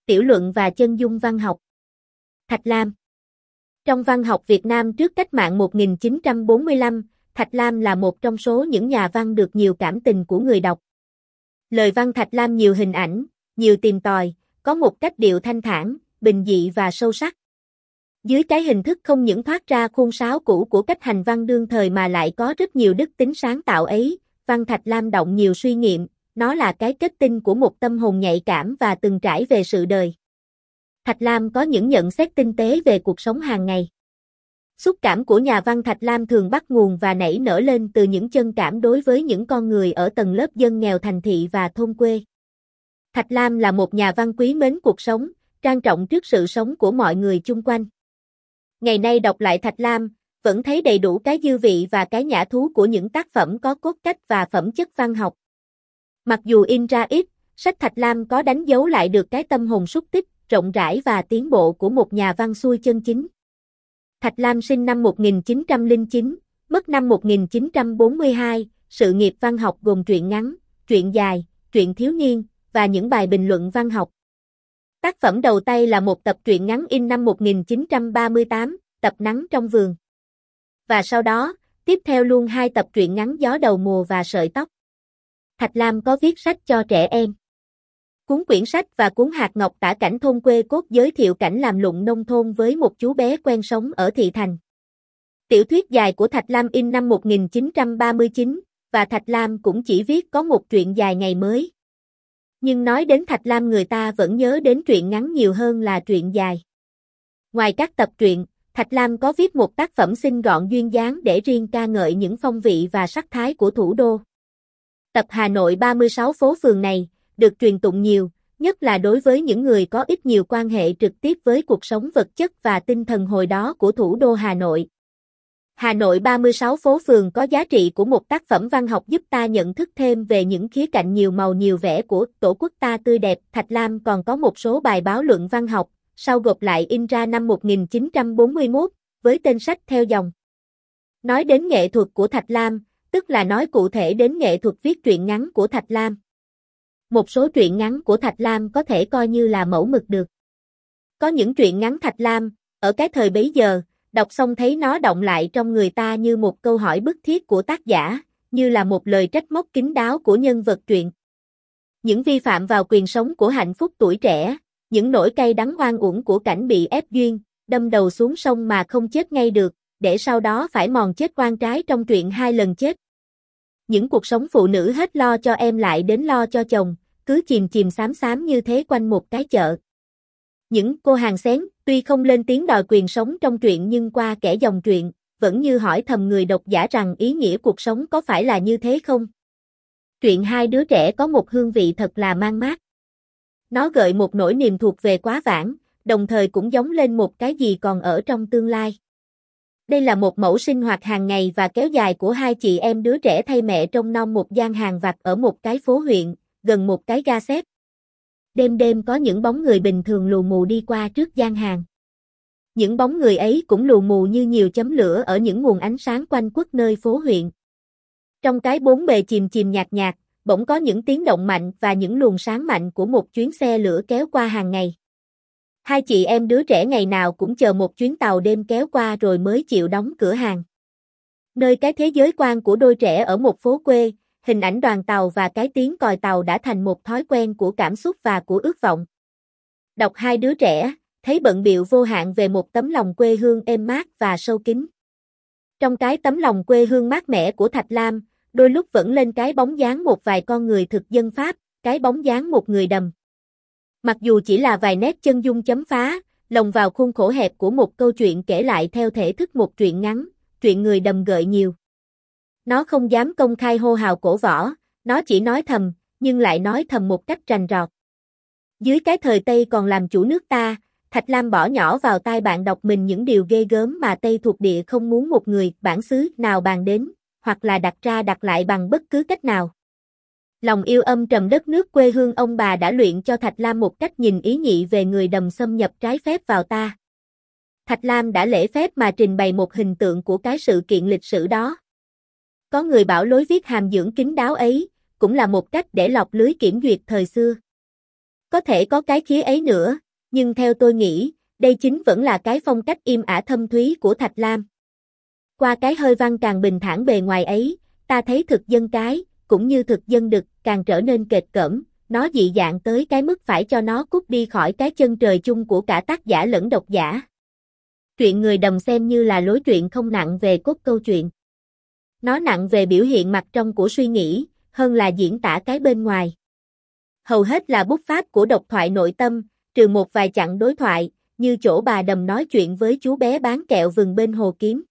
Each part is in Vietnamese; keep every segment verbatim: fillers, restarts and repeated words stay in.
Tiểu luận và chân dung văn học. Thạch Lam. Trong văn học Việt Nam trước cách mạng một nghìn chín trăm bốn mươi lăm, Thạch Lam là một trong số những nhà văn được nhiều cảm tình của người đọc. Lời văn Thạch Lam nhiều hình ảnh, nhiều tìm tòi, có một cách điệu thanh thản, bình dị và sâu sắc. Dưới cái hình thức không những thoát ra khuôn sáo cũ của cách hành văn đương thời mà lại có rất nhiều đức tính sáng tạo ấy, văn Thạch Lam động nhiều suy nghiệm, nó là cái kết tinh của một tâm hồn nhạy cảm và từng trải về sự đời. Thạch Lam có những nhận xét tinh tế về cuộc sống hàng ngày. Xúc cảm của nhà văn Thạch Lam thường bắt nguồn và nảy nở lên từ những chân cảm đối với những con người ở tầng lớp dân nghèo thành thị và thôn quê. Thạch Lam là một nhà văn quý mến cuộc sống, trang trọng trước sự sống của mọi người chung quanh. Ngày nay đọc lại Thạch Lam, vẫn thấy đầy đủ cái dư vị và cái nhã thú của những tác phẩm có cốt cách và phẩm chất văn học. Mặc dù in ra ít, sách Thạch Lam có đánh dấu lại được cái tâm hồn xúc tích, rộng rãi và tiến bộ của một nhà văn xuôi chân chính. Thạch Lam sinh năm một nghìn chín trăm lẻ chín, mất năm một nghìn chín trăm bốn mươi hai, sự nghiệp văn học gồm truyện ngắn, truyện dài, truyện thiếu niên, và những bài bình luận văn học. Tác phẩm đầu tay là một tập truyện ngắn in năm một nghìn chín trăm ba mươi tám, tập Nắng trong vườn. Và sau đó, tiếp theo luôn hai tập truyện ngắn Gió đầu mùa và Sợi tóc. Thạch Lam có viết sách cho trẻ em. Cuốn Quyển sách và cuốn Hạt ngọc tả cảnh thôn quê cốt giới thiệu cảnh làm lụng nông thôn với một chú bé quen sống ở thị thành. Tiểu thuyết dài của Thạch Lam in năm một nghìn chín trăm ba mươi chín, và Thạch Lam cũng chỉ viết có một truyện dài ngày mới. Nhưng nói đến Thạch Lam người ta vẫn nhớ đến truyện ngắn nhiều hơn là truyện dài. Ngoài các tập truyện, Thạch Lam có viết một tác phẩm xinh gọn duyên dáng để riêng ca ngợi những phong vị và sắc thái của thủ đô. Tập Hà Nội ba mươi sáu phố phường này, được truyền tụng nhiều, nhất là đối với những người có ít nhiều quan hệ trực tiếp với cuộc sống vật chất và tinh thần hồi đó của thủ đô Hà Nội. Hà Nội ba mươi sáu phố phường có giá trị của một tác phẩm văn học giúp ta nhận thức thêm về những khía cạnh nhiều màu nhiều vẻ của Tổ quốc ta tươi đẹp. Thạch Lam còn có một số bài báo luận văn học, sau gộp lại in ra năm một nghìn chín trăm bốn mươi mốt, với tên sách theo dòng. Nói đến nghệ thuật của Thạch Lam, tức là nói cụ thể đến nghệ thuật viết truyện ngắn của Thạch Lam. Một số truyện ngắn của Thạch Lam có thể coi như là mẫu mực được. Có những truyện ngắn Thạch Lam, ở cái thời bấy giờ, đọc xong thấy nó động lại trong người ta như một câu hỏi bức thiết của tác giả, như là một lời trách móc kín đáo của nhân vật truyện. Những vi phạm vào quyền sống của hạnh phúc tuổi trẻ, những nỗi cay đắng oan uổng của cảnh bị ép duyên, đâm đầu xuống sông mà không chết ngay được, để sau đó phải mòn chết oan trái trong truyện hai lần chết. Những cuộc sống phụ nữ hết lo cho em lại đến lo cho chồng, cứ chìm chìm xám xám như thế quanh một cái chợ. Những cô hàng xén, tuy không lên tiếng đòi quyền sống trong truyện nhưng qua kẻ dòng truyện, vẫn như hỏi thầm người độc giả rằng ý nghĩa cuộc sống có phải là như thế không? Truyện Hai đứa trẻ có một hương vị thật là man mác. Nó gợi một nỗi niềm thuộc về quá vãng, đồng thời cũng giống lên một cái gì còn ở trong tương lai. Đây là một mẫu sinh hoạt hàng ngày và kéo dài của hai chị em đứa trẻ thay mẹ trông nom một gian hàng vặt ở một cái phố huyện, gần một cái ga xếp. Đêm đêm có những bóng người bình thường lù mù đi qua trước gian hàng. Những bóng người ấy cũng lù mù như nhiều chấm lửa ở những nguồn ánh sáng quanh quất nơi phố huyện. Trong cái bốn bề chìm chìm nhạt nhạt, bỗng có những tiếng động mạnh và những luồng sáng mạnh của một chuyến xe lửa kéo qua hàng ngày. Hai chị em đứa trẻ ngày nào cũng chờ một chuyến tàu đêm kéo qua rồi mới chịu đóng cửa hàng. Nơi cái thế giới quan của đôi trẻ ở một phố quê, hình ảnh đoàn tàu và cái tiếng còi tàu đã thành một thói quen của cảm xúc và của ước vọng. Đọc Hai đứa trẻ, thấy bận bịu vô hạn về một tấm lòng quê hương êm mát và sâu kín. Trong cái tấm lòng quê hương mát mẻ của Thạch Lam, đôi lúc vẫn lên cái bóng dáng một vài con người thực dân Pháp, cái bóng dáng một người đầm. Mặc dù chỉ là vài nét chân dung chấm phá, lồng vào khuôn khổ hẹp của một câu chuyện kể lại theo thể thức một truyện ngắn, truyện người đầm gợi nhiều. Nó không dám công khai hô hào cổ võ, nó chỉ nói thầm, nhưng lại nói thầm một cách rành rọt. Dưới cái thời Tây còn làm chủ nước ta, Thạch Lam bỏ nhỏ vào tai bạn đọc mình những điều ghê gớm mà Tây thuộc địa không muốn một người bản xứ nào bàn đến, hoặc là đặt ra đặt lại bằng bất cứ cách nào. Lòng yêu âm trầm đất nước quê hương ông bà đã luyện cho Thạch Lam một cách nhìn ý nhị về người đầm xâm nhập trái phép vào ta. Thạch Lam đã lễ phép mà trình bày một hình tượng của cái sự kiện lịch sử đó. Có người bảo lối viết hàm dưỡng kín đáo ấy, cũng là một cách để lọc lưới kiểm duyệt thời xưa. Có thể có cái khía ấy nữa, nhưng theo tôi nghĩ, đây chính vẫn là cái phong cách im ả thâm thúy của Thạch Lam. Qua cái hơi văn càng bình thản bề ngoài ấy, ta thấy thực dân cái, cũng như thực dân đực, càng trở nên kệt cỡm, nó dị dạng tới cái mức phải cho nó cút đi khỏi cái chân trời chung của cả tác giả lẫn độc giả. Truyện Người Đầm xem như là lối truyện không nặng về cốt câu chuyện. Nó nặng về biểu hiện mặt trong của suy nghĩ, hơn là diễn tả cái bên ngoài. Hầu hết là bút pháp của độc thoại nội tâm, trừ một vài chặng đối thoại, như chỗ bà Đầm nói chuyện với chú bé bán kẹo vừng bên hồ kiếm.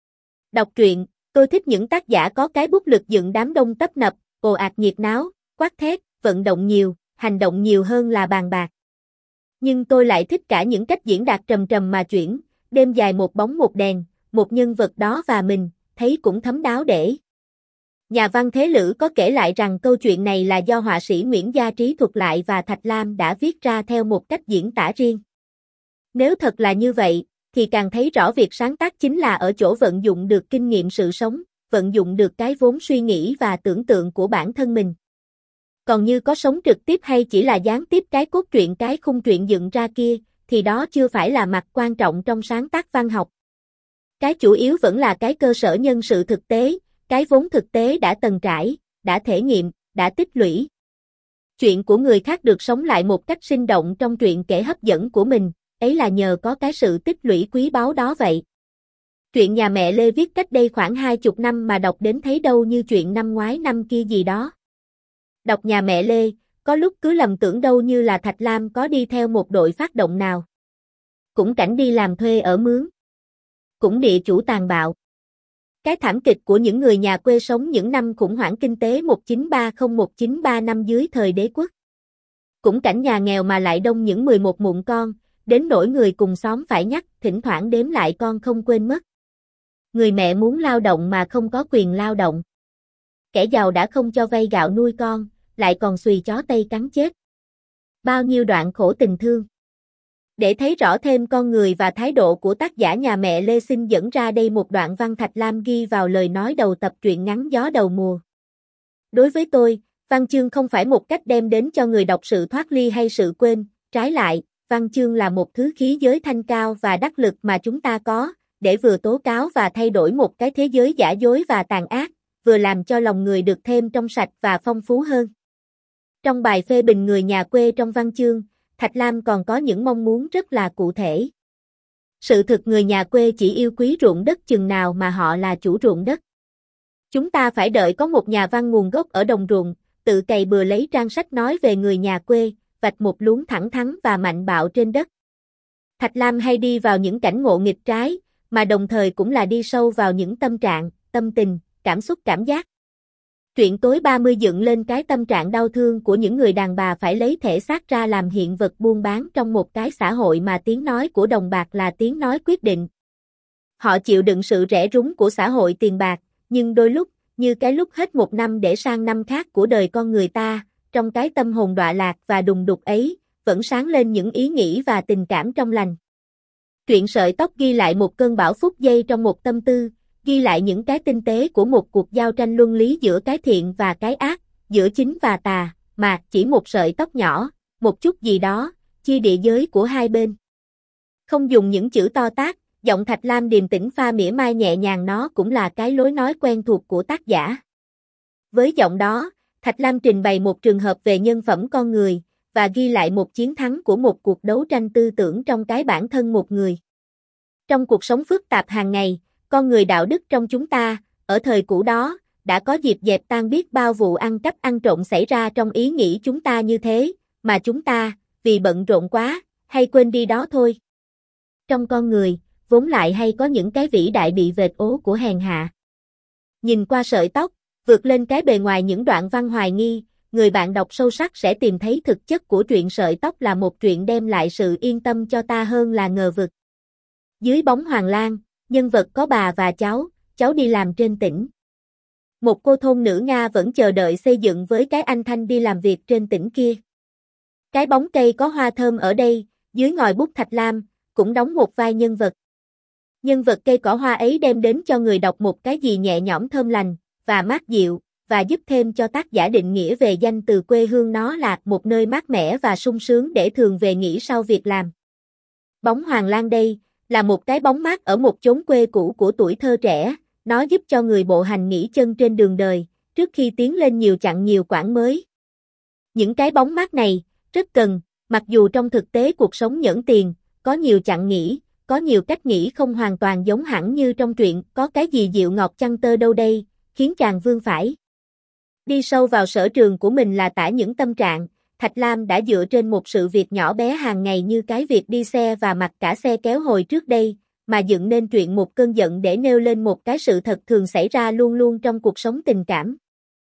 Đọc truyện, tôi thích những tác giả có cái bút lực dựng đám đông tấp nập, ồ ạt nhiệt náo, quát thét, vận động nhiều, hành động nhiều hơn là bàn bạc. Nhưng tôi lại thích cả những cách diễn đạt trầm trầm mà chuyển, đêm dài một bóng một đèn, một nhân vật đó và mình, thấy cũng thấm đáo để. Nhà văn Thế Lữ có kể lại rằng câu chuyện này là do họa sĩ Nguyễn Gia Trí thuật lại và Thạch Lam đã viết ra theo một cách diễn tả riêng. Nếu thật là như vậy, thì càng thấy rõ việc sáng tác chính là ở chỗ vận dụng được kinh nghiệm sự sống, vận dụng được cái vốn suy nghĩ và tưởng tượng của bản thân mình. Còn như có sống trực tiếp hay chỉ là gián tiếp cái cốt truyện cái khung truyện dựng ra kia, thì đó chưa phải là mặt quan trọng trong sáng tác văn học. Cái chủ yếu vẫn là cái cơ sở nhân sự thực tế, cái vốn thực tế đã từng trải, đã thể nghiệm, đã tích lũy. Chuyện của người khác được sống lại một cách sinh động trong truyện kể hấp dẫn của mình, ấy là nhờ có cái sự tích lũy quý báu đó vậy. Truyện Nhà Mẹ Lê viết cách đây khoảng hai chục năm mà đọc đến thấy đâu như chuyện năm ngoái năm kia gì đó. Đọc Nhà Mẹ Lê, có lúc cứ lầm tưởng đâu như là Thạch Lam có đi theo một đội phát động nào. Cũng cảnh đi làm thuê ở mướn. Cũng địa chủ tàn bạo. Cái thảm kịch của những người nhà quê sống những năm khủng hoảng kinh tế một chín ba không một chín ba năm dưới thời đế quốc. Cũng cảnh nhà nghèo mà lại đông những mười một mụn con, đến nỗi người cùng xóm phải nhắc, thỉnh thoảng đếm lại con không quên mất. Người mẹ muốn lao động mà không có quyền lao động. Kẻ giàu đã không cho vay gạo nuôi con, lại còn xùy chó Tây cắn chết. Bao nhiêu đoạn khổ tình thương. Để thấy rõ thêm con người và thái độ của tác giả Nhà Mẹ Lê xin dẫn ra đây một đoạn văn Thạch Lam ghi vào lời nói đầu tập truyện ngắn Gió Đầu Mùa. Đối với tôi, văn chương không phải một cách đem đến cho người đọc sự thoát ly hay sự quên, trái lại, văn chương là một thứ khí giới thanh cao và đắc lực mà chúng ta có, để vừa tố cáo và thay đổi một cái thế giới giả dối và tàn ác, vừa làm cho lòng người được thêm trong sạch và phong phú hơn. Trong bài phê bình người nhà quê trong văn chương, Thạch Lam còn có những mong muốn rất là cụ thể. Sự thực người nhà quê chỉ yêu quý ruộng đất chừng nào mà họ là chủ ruộng đất. Chúng ta phải đợi có một nhà văn nguồn gốc ở đồng ruộng, tự cày bừa lấy trang sách nói về người nhà quê, vạch một luống thẳng thắn và mạnh bạo trên đất. Thạch Lam hay đi vào những cảnh ngộ nghịch trái, mà đồng thời cũng là đi sâu vào những tâm trạng, tâm tình, cảm xúc cảm giác. Truyện Tối ba mươi dựng lên cái tâm trạng đau thương của những người đàn bà phải lấy thể xác ra làm hiện vật buôn bán trong một cái xã hội mà tiếng nói của đồng bạc là tiếng nói quyết định. Họ chịu đựng sự rẻ rúng của xã hội tiền bạc, nhưng đôi lúc, như cái lúc hết một năm để sang năm khác của đời con người ta, trong cái tâm hồn đọa lạc và đùng đục ấy, vẫn sáng lên những ý nghĩ và tình cảm trong lành. Truyện Sợi Tóc ghi lại một cơn bão phút giây trong một tâm tư, ghi lại những cái tinh tế của một cuộc giao tranh luân lý giữa cái thiện và cái ác, giữa chính và tà, mà chỉ một sợi tóc nhỏ, một chút gì đó, chia địa giới của hai bên. Không dùng những chữ to tát, giọng Thạch Lam điềm tĩnh pha mỉa mai nhẹ nhàng nó cũng là cái lối nói quen thuộc của tác giả. Với giọng đó, Thạch Lam trình bày một trường hợp về nhân phẩm con người, và ghi lại một chiến thắng của một cuộc đấu tranh tư tưởng trong cái bản thân một người. Trong cuộc sống phức tạp hàng ngày, con người đạo đức trong chúng ta, ở thời cũ đó, đã có dịp dẹp tan biết bao vụ ăn cắp ăn trộm xảy ra trong ý nghĩ chúng ta như thế, mà chúng ta, vì bận rộn quá, hay quên đi đó thôi. Trong con người, vốn lại hay có những cái vĩ đại bị vệt ố của hèn hạ. Nhìn qua sợi tóc, vượt lên cái bề ngoài những đoạn văn hoài nghi, người bạn đọc sâu sắc sẽ tìm thấy thực chất của truyện Sợi Tóc là một truyện đem lại sự yên tâm cho ta hơn là ngờ vực. Dưới bóng Hoàng Lan, nhân vật có bà và cháu, cháu đi làm trên tỉnh. Một cô thôn nữ Nga vẫn chờ đợi xây dựng với cái anh Thanh đi làm việc trên tỉnh kia. Cái bóng cây có hoa thơm ở đây, dưới ngòi bút Thạch Lam, cũng đóng một vai nhân vật. Nhân vật cây cỏ hoa ấy đem đến cho người đọc một cái gì nhẹ nhõm thơm lành, và mát dịu, và giúp thêm cho tác giả định nghĩa về danh từ quê hương nó là một nơi mát mẻ và sung sướng để thường về nghỉ sau việc làm. Bóng Hoàng Lan đây là một cái bóng mát ở một chốn quê cũ của tuổi thơ trẻ, nó giúp cho người bộ hành nghỉ chân trên đường đời, trước khi tiến lên nhiều chặng nhiều quãng mới. Những cái bóng mát này, rất cần, mặc dù trong thực tế cuộc sống nhẫn tiền, có nhiều chặng nghỉ, có nhiều cách nghĩ không hoàn toàn giống hẳn như trong truyện Có cái gì dịu ngọt chăng tơ đâu đây, khiến chàng vương phải đi sâu vào sở trường của mình là tả những tâm trạng. Thạch Lam đã dựa trên một sự việc nhỏ bé hàng ngày như cái việc đi xe và mặc cả xe kéo hồi trước đây, mà dựng nên truyện Một cơn giận để nêu lên một cái sự thật thường xảy ra luôn luôn trong cuộc sống tình cảm.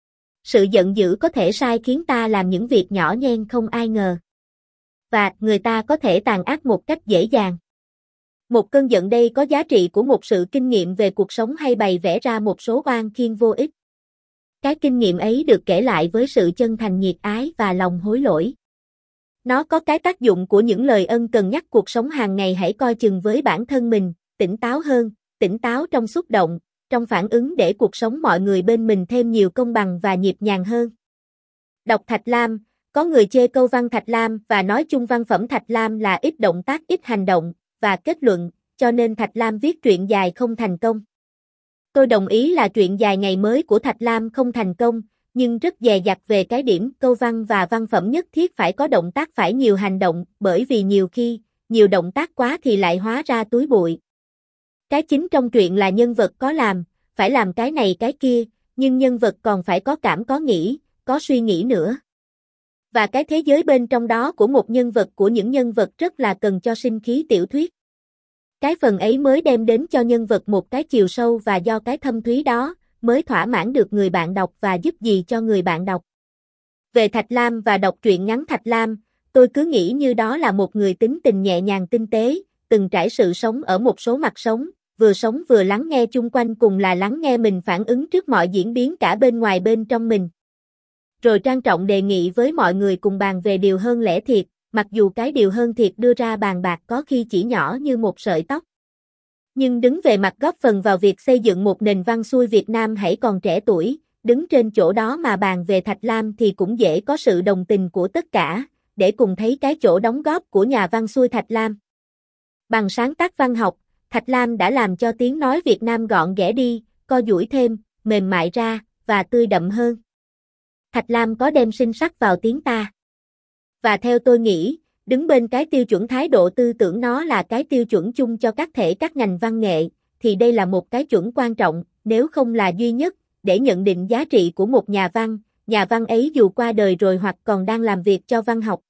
Sự giận dữ có thể sai khiến ta làm những việc nhỏ nhen không ai ngờ. Và người ta có thể tàn ác một cách dễ dàng. Một cơn giận đây có giá trị của một sự kinh nghiệm về cuộc sống hay bày vẽ ra một số oan khiên vô ích. Cái kinh nghiệm ấy được kể lại với sự chân thành nhiệt ái và lòng hối lỗi. Nó có cái tác dụng của những lời ân cần nhắc cuộc sống hàng ngày hãy coi chừng với bản thân mình, tỉnh táo hơn, tỉnh táo trong xúc động, trong phản ứng để cuộc sống mọi người bên mình thêm nhiều công bằng và nhịp nhàng hơn. Đọc Thạch Lam, có người chê câu văn Thạch Lam và nói chung văn phẩm Thạch Lam là ít động tác ít hành động, và kết luận, cho nên Thạch Lam viết truyện dài không thành công. Tôi đồng ý là truyện dài ngày mới của Thạch Lam không thành công, nhưng rất dè dặt về cái điểm câu văn và văn phẩm nhất thiết phải có động tác phải nhiều hành động, bởi vì nhiều khi, nhiều động tác quá thì lại hóa ra túi bụi. Cái chính trong truyện là nhân vật có làm, phải làm cái này cái kia, nhưng nhân vật còn phải có cảm có nghĩ, có suy nghĩ nữa. Và cái thế giới bên trong đó của một nhân vật của những nhân vật rất là cần cho sinh khí tiểu thuyết. Cái phần ấy mới đem đến cho nhân vật một cái chiều sâu và do cái thâm thúy đó, mới thỏa mãn được người bạn đọc và giúp gì cho người bạn đọc. Về Thạch Lam và đọc truyện ngắn Thạch Lam, tôi cứ nghĩ như đó là một người tính tình nhẹ nhàng tinh tế, từng trải sự sống ở một số mặt sống, vừa sống vừa lắng nghe chung quanh cùng là lắng nghe mình phản ứng trước mọi diễn biến cả bên ngoài bên trong mình. Rồi trang trọng đề nghị với mọi người cùng bàn về điều hơn lẽ thiệt, mặc dù cái điều hơn thiệt đưa ra bàn bạc có khi chỉ nhỏ như một sợi tóc. Nhưng đứng về mặt góp phần vào việc xây dựng một nền văn xuôi Việt Nam hãy còn trẻ tuổi, đứng trên chỗ đó mà bàn về Thạch Lam thì cũng dễ có sự đồng tình của tất cả, để cùng thấy cái chỗ đóng góp của nhà văn xuôi Thạch Lam. Bằng sáng tác văn học, Thạch Lam đã làm cho tiếng nói Việt Nam gọn ghẽ đi, co duỗi thêm, mềm mại ra, và tươi đậm hơn. Thạch Lam có đem sinh sắc vào tiếng ta. Và theo tôi nghĩ, đứng bên cái tiêu chuẩn thái độ tư tưởng nó là cái tiêu chuẩn chung cho các thể các ngành văn nghệ, thì đây là một cái chuẩn quan trọng, nếu không là duy nhất, để nhận định giá trị của một nhà văn, nhà văn ấy dù qua đời rồi hoặc còn đang làm việc cho văn học.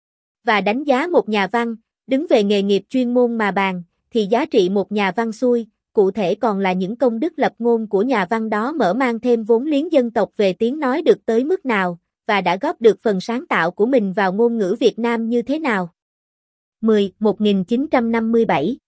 Và đánh giá một nhà văn, đứng về nghề nghiệp chuyên môn mà bàn, thì giá trị một nhà văn xuôi, cụ thể còn là những công đức lập ngôn của nhà văn đó mở mang thêm vốn liếng dân tộc về tiếng nói được tới mức nào, và đã góp được phần sáng tạo của mình vào ngôn ngữ Việt Nam như thế nào. mười. một nghìn chín trăm năm mươi bảy